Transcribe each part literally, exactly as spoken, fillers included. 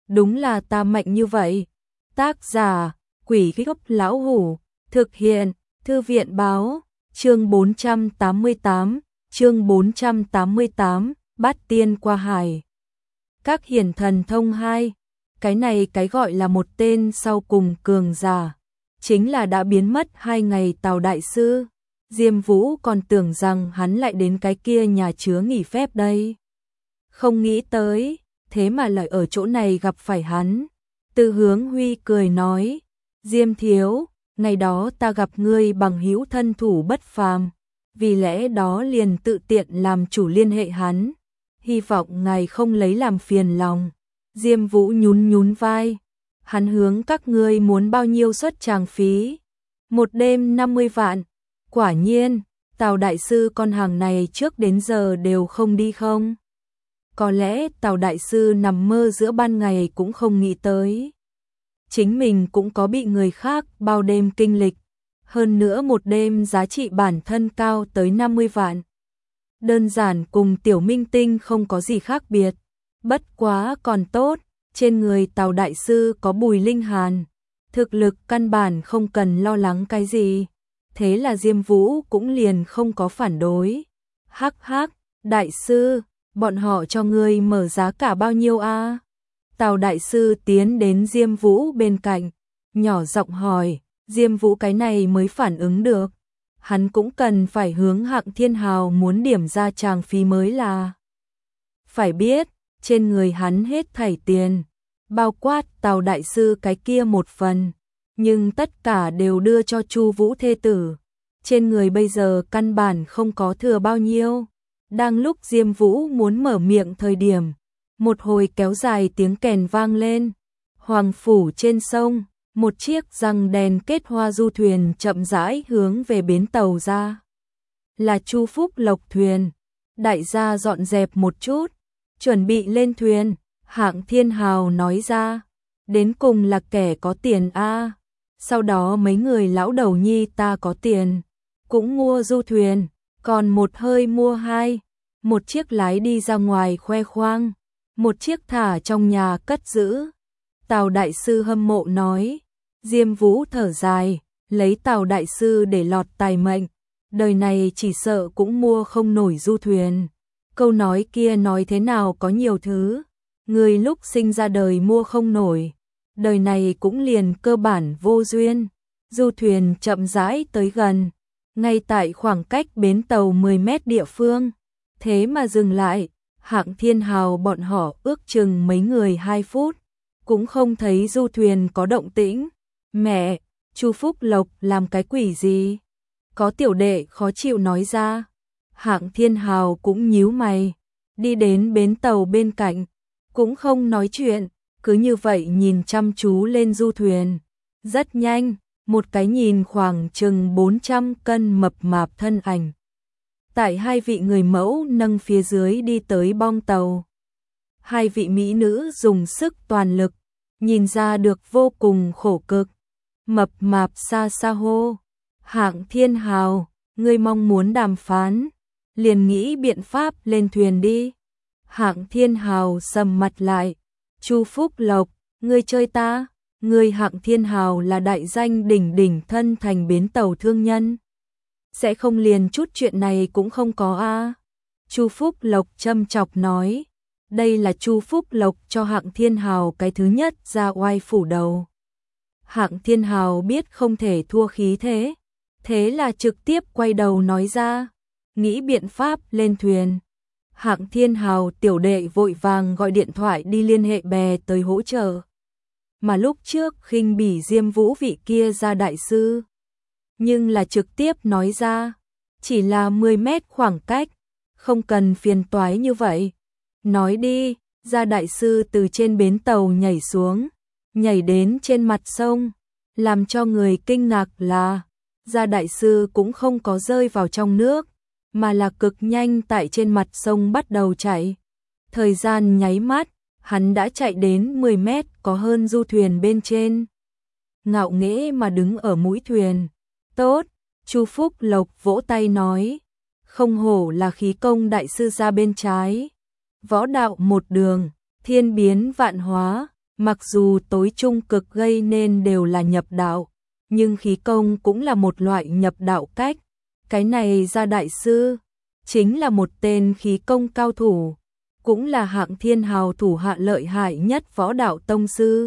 đúng là ta mạnh như vậy. Tác giả, Quỷ Gốc Lão Hủ, thực hiện, Thư viện Báo, chương bốn trăm tám mươi tám, chương bốn trăm tám mươi tám, Bát Tiên qua hải. Các hiển thần thông hai, cái này cái gọi là một tên sau cùng cường giả, chính là đã biến mất hai ngày Tào đại sư. Diêm Vũ còn tưởng rằng hắn lại đến cái kia nhà chứa nghỉ phép đây. Không nghĩ tới, thế mà lại ở chỗ này gặp phải hắn. Từ Hướng Huy cười nói, Diêm thiếu, ngày đó ta gặp ngươi bằng hữu thân thủ bất phàm, vì lẽ đó liền tự tiện làm chủ liên hệ hắn, hy vọng ngài không lấy làm phiền lòng. Diêm Vũ nhún nhún vai, hắn hướng các ngươi muốn bao nhiêu suất tràng phí? Một đêm năm mươi vạn. Quả nhiên, Tào đại sư con hàng này trước đến giờ đều không đi không? Có lẽ Tào đại sư nằm mơ giữa ban ngày cũng không nghĩ tới. Chính mình cũng có bị người khác bao đêm kinh lịch, hơn nữa một đêm giá trị bản thân cao tới năm mươi vạn. Đơn giản cùng tiểu minh tinh không có gì khác biệt, bất quá còn tốt, trên người Tào đại sư có Bùi Linh Hàn, thực lực căn bản không cần lo lắng cái gì. Thế là Diêm Vũ cũng liền không có phản đối. Hắc hắc, đại sư, bọn họ cho ngươi mở giá cả bao nhiêu a? Tào đại sư tiến đến Diêm Vũ bên cạnh, nhỏ giọng hỏi. Diêm Vũ cái này mới phản ứng được, hắn cũng cần phải hướng Hạng Thiên Hào muốn điểm ra tràng phí mới là. Phải biết, trên người hắn hết thảy tiền, bao quát Tào đại sư cái kia một phần, nhưng tất cả đều đưa cho Chu Vũ thê tử. Trên người bây giờ căn bản không có thừa bao nhiêu. Đang lúc Diêm Vũ muốn mở miệng thời điểm, một hồi kéo dài tiếng kèn vang lên. Hoàng phủ trên sông, một chiếc răng đèn kết hoa du thuyền chậm rãi hướng về bến tàu ra. Là Chu Phúc Lộc thuyền. Đại gia dọn dẹp một chút, chuẩn bị lên thuyền. Hạng Thiên Hào nói ra, đến cùng là kẻ có tiền a. Sau đó mấy người lão đầu nhi ta có tiền, cũng mua du thuyền, còn một hơi mua hai, một chiếc lái đi ra ngoài khoe khoang, một chiếc thả trong nhà cất giữ. Tào đại sư hâm mộ nói. Diêm Vũ thở dài, lấy Tào đại sư để lọt tài mệnh, đời này chỉ sợ cũng mua không nổi du thuyền. Câu nói kia nói thế nào có nhiều thứ, người lúc sinh ra đời mua không nổi, đời này cũng liền cơ bản vô duyên. Du thuyền chậm rãi tới gần, ngay tại khoảng cách bến tàu mười mét địa phương, thế mà dừng lại. Hạng Thiên Hào bọn họ ước chừng mấy người hai phút, cũng không thấy du thuyền có động tĩnh. Mẹ, Chu Phúc Lộc làm cái quỷ gì? Có tiểu đệ khó chịu nói ra. Hạng Thiên Hào cũng nhíu mày, đi đến bến tàu bên cạnh, cũng không nói chuyện, cứ như vậy nhìn chăm chú lên du thuyền. Rất nhanh, một cái nhìn khoảng chừng bốn trăm cân mập mạp thân ảnh, tại hai vị người mẫu nâng phía dưới đi tới bong tàu. Hai vị mỹ nữ dùng sức toàn lực, nhìn ra được vô cùng khổ cực. Mập mạp xa xa hô, Hạng Thiên Hào, ngươi mong muốn đàm phán, liền nghĩ biện pháp lên thuyền đi. Hạng Thiên Hào sầm mặt lại, Chu Phúc Lộc, ngươi chơi ta? Ngươi Hạng Thiên Hào là đại danh đỉnh đỉnh thân thành bến tàu thương nhân, sẽ không liền chút chuyện này cũng không có a? Chu Phúc Lộc châm chọc nói. Đây là Chu Phúc Lộc cho Hạng Thiên Hào cái thứ nhất ra oai phủ đầu. Hạng Thiên Hào biết không thể thua khí thế, thế là trực tiếp quay đầu nói ra, nghĩ biện pháp lên thuyền. Hạng Thiên Hào tiểu đệ vội vàng gọi điện thoại đi liên hệ bè tới hỗ trợ. Mà lúc trước khinh bỉ Diêm Vũ vị kia ra đại sư, nhưng là trực tiếp nói ra, chỉ là mười mét khoảng cách, không cần phiền toái như vậy. Nói đi, gia đại sư từ trên bến tàu nhảy xuống, nhảy đến trên mặt sông, làm cho người kinh ngạc là, gia đại sư cũng không có rơi vào trong nước, mà là cực nhanh tại trên mặt sông bắt đầu chạy. Thời gian nháy mắt, hắn đã chạy đến mười mét có hơn du thuyền bên trên. Ngạo nghễ mà đứng ở mũi thuyền. Tốt, Chu Phúc Lộc vỗ tay nói, không hổ là khí công đại sư ra bên trái. Võ đạo một đường, thiên biến vạn hóa, Mặc dù tối trung cực gây nên đều là nhập đạo, nhưng khí công cũng là một loại nhập đạo cách. Cái này Gia đại sư chính là một tên khí công cao thủ, cũng là Hạng Thiên Hào thủ hạ lợi hại nhất võ đạo tông sư.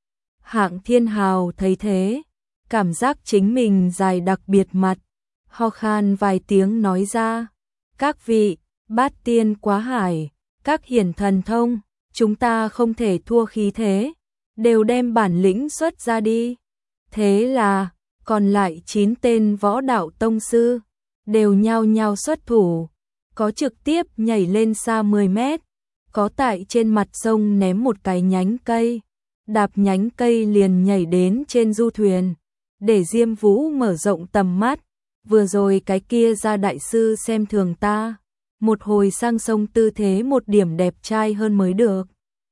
Hạng Thiên Hào thấy thế, cảm giác chính mình dài đặc biệt mặt, ho khan vài tiếng nói ra: "Các vị, bát tiên quá hải, các hiển thần thông, chúng ta không thể thua khí thế, đều đem bản lĩnh xuất ra đi." Thế là, còn lại chín tên võ đạo tông sư đều nhao nhao xuất thủ, có trực tiếp nhảy lên xa mười mét, có tại trên mặt sông ném một cái nhánh cây, đạp nhánh cây liền nhảy đến trên du thuyền, để Diêm Vũ mở rộng tầm mắt. Vừa rồi cái kia Gia đại sư xem thường ta, một hồi sang sông tư thế một điểm đẹp trai hơn mới được.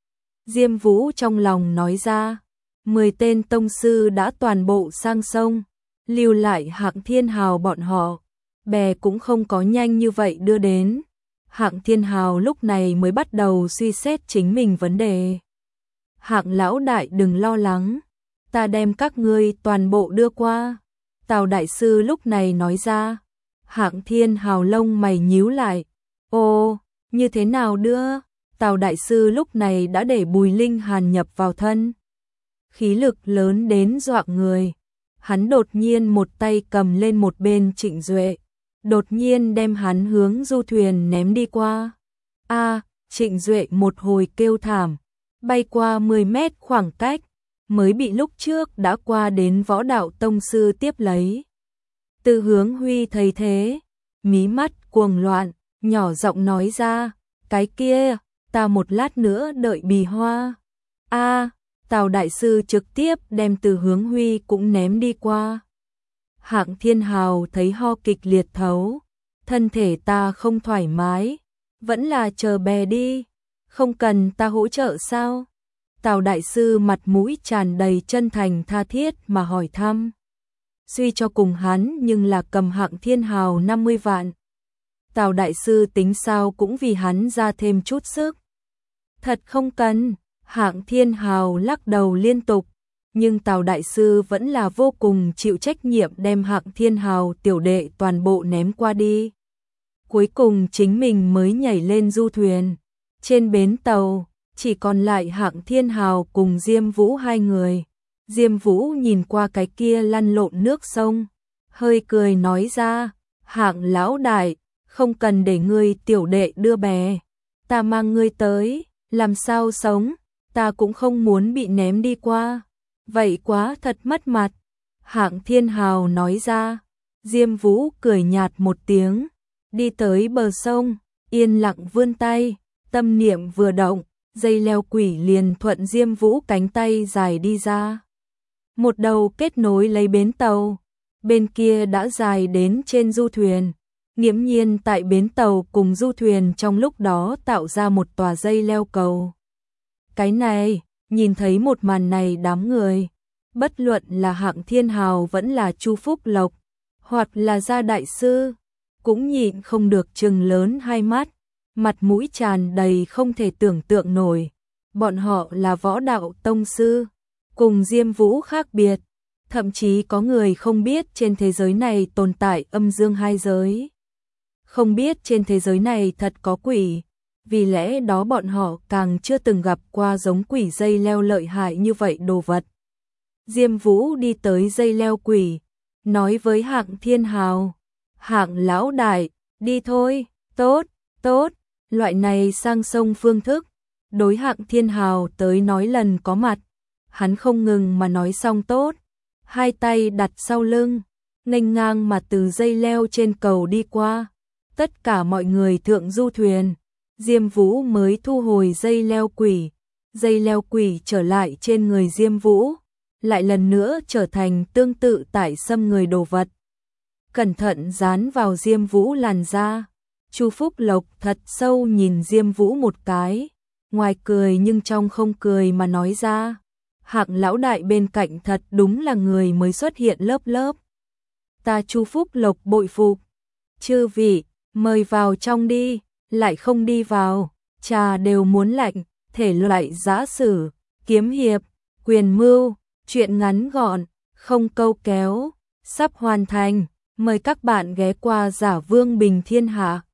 Diêm Vũ trong lòng nói ra, mười tên tông sư đã toàn bộ sang sông, lưu lại Hạng Thiên Hào bọn họ, bè cũng không có nhanh như vậy đưa đến. Hạng Thiên Hào lúc này mới bắt đầu suy xét chính mình vấn đề. Hạng lão đại đừng lo lắng, ta đem các ngươi toàn bộ đưa qua. Tào đại sư lúc này nói ra. Hạng Thiên Hào lông mày nhíu lại. Ồ, như thế nào đưa? Tào đại sư lúc này đã để Bùi Linh Hàn nhập vào thân. Khí lực lớn đến dọa người. Hắn đột nhiên một tay cầm lên một bên Trịnh Duệ, đột nhiên đem hắn hướng du thuyền ném đi qua. A, Trịnh Duệ một hồi kêu thảm, bay qua mười mét khoảng cách, mới bị lúc trước đã qua đến võ đạo tông sư tiếp lấy. Từ Hướng Huy thấy thế, mí mắt cuồng loạn, nhỏ giọng nói ra, cái kia, ta một lát nữa đợi Bì Hoa. A, Tào đại sư trực tiếp đem Từ Hướng Huy cũng ném đi qua. Hạng Thiên Hào thấy ho kịch liệt thấu, thân thể ta không thoải mái, vẫn là chờ bè đi, không cần ta hỗ trợ sao? Tào đại sư mặt mũi tràn đầy chân thành tha thiết mà hỏi thăm. Suy cho cùng hắn nhưng là cầm Hạng Thiên Hào năm mươi vạn. Tào đại sư tính sao cũng vì hắn ra thêm chút sức. Thật không cần, Hạng Thiên Hào lắc đầu liên tục, nhưng Tào đại sư vẫn là vô cùng chịu trách nhiệm đem Hạng Thiên Hào tiểu đệ toàn bộ ném qua đi. Cuối cùng chính mình mới nhảy lên du thuyền. Trên bến tàu, chỉ còn lại Hạng Thiên Hào cùng Diêm Vũ hai người. Diêm Vũ nhìn qua cái kia lăn lộn nước sông, hơi cười nói ra, Hạng lão đại, không cần để ngươi tiểu đệ đưa bè, ta mang ngươi tới, làm sao sống, ta cũng không muốn bị ném đi qua, vậy quá thật mất mặt. Hạng Thiên Hào nói ra. Diêm Vũ cười nhạt một tiếng, đi tới bờ sông, yên lặng vươn tay, tâm niệm vừa động, dây leo quỷ liền thuận Diêm Vũ cánh tay dài đi ra. Một đầu kết nối lấy bến tàu, bên kia đã dài đến trên du thuyền, nghiễm nhiên tại bến tàu cùng du thuyền trong lúc đó tạo ra một tòa dây leo cầu. Cái này, nhìn thấy một màn này đám người, bất luận là Hạng Thiên Hào vẫn là Chu Phúc Lộc, hoặc là Gia đại sư, cũng nhịn không được trừng lớn hai mắt, mặt mũi tràn đầy không thể tưởng tượng nổi. Bọn họ là võ đạo tông sư, cùng Diêm Vũ khác biệt, thậm chí có người không biết trên thế giới này tồn tại âm dương hai giới. Không biết trên thế giới này thật có quỷ, vì lẽ đó bọn họ càng chưa từng gặp qua giống quỷ dây leo lợi hại như vậy đồ vật. Diêm Vũ đi tới dây leo quỷ, nói với Hạng Thiên Hào, Hạng lão đại, đi thôi, tốt, tốt, loại này sang sông phương thức, đối Hạng Thiên Hào tới nói lần có mặt, hắn không ngừng mà nói xong tốt, hai tay đặt sau lưng, nghênh ngang mà từ dây leo trên cầu đi qua, tất cả mọi người thượng du thuyền, Diêm Vũ mới thu hồi dây leo quỷ, dây leo quỷ trở lại trên người Diêm Vũ, lại lần nữa trở thành tương tự tải xâm người đồ vật. Cẩn thận dán vào Diêm Vũ làn da. Chu Phúc Lộc thật sâu nhìn Diêm Vũ một cái, ngoài cười nhưng trong không cười mà nói ra, Hạng lão đại bên cạnh thật đúng là người mới xuất hiện lớp lớp. Ta Chu Phúc Lộc bội phục. Chư vị, mời vào trong đi, lại không đi vào, trà đều muốn lạnh, thể loại giã sử, kiếm hiệp, quyền mưu, truyện ngắn gọn, không câu kéo, sắp hoàn thành. Mời các bạn ghé qua Giả Vương Bình Thiên Hạ.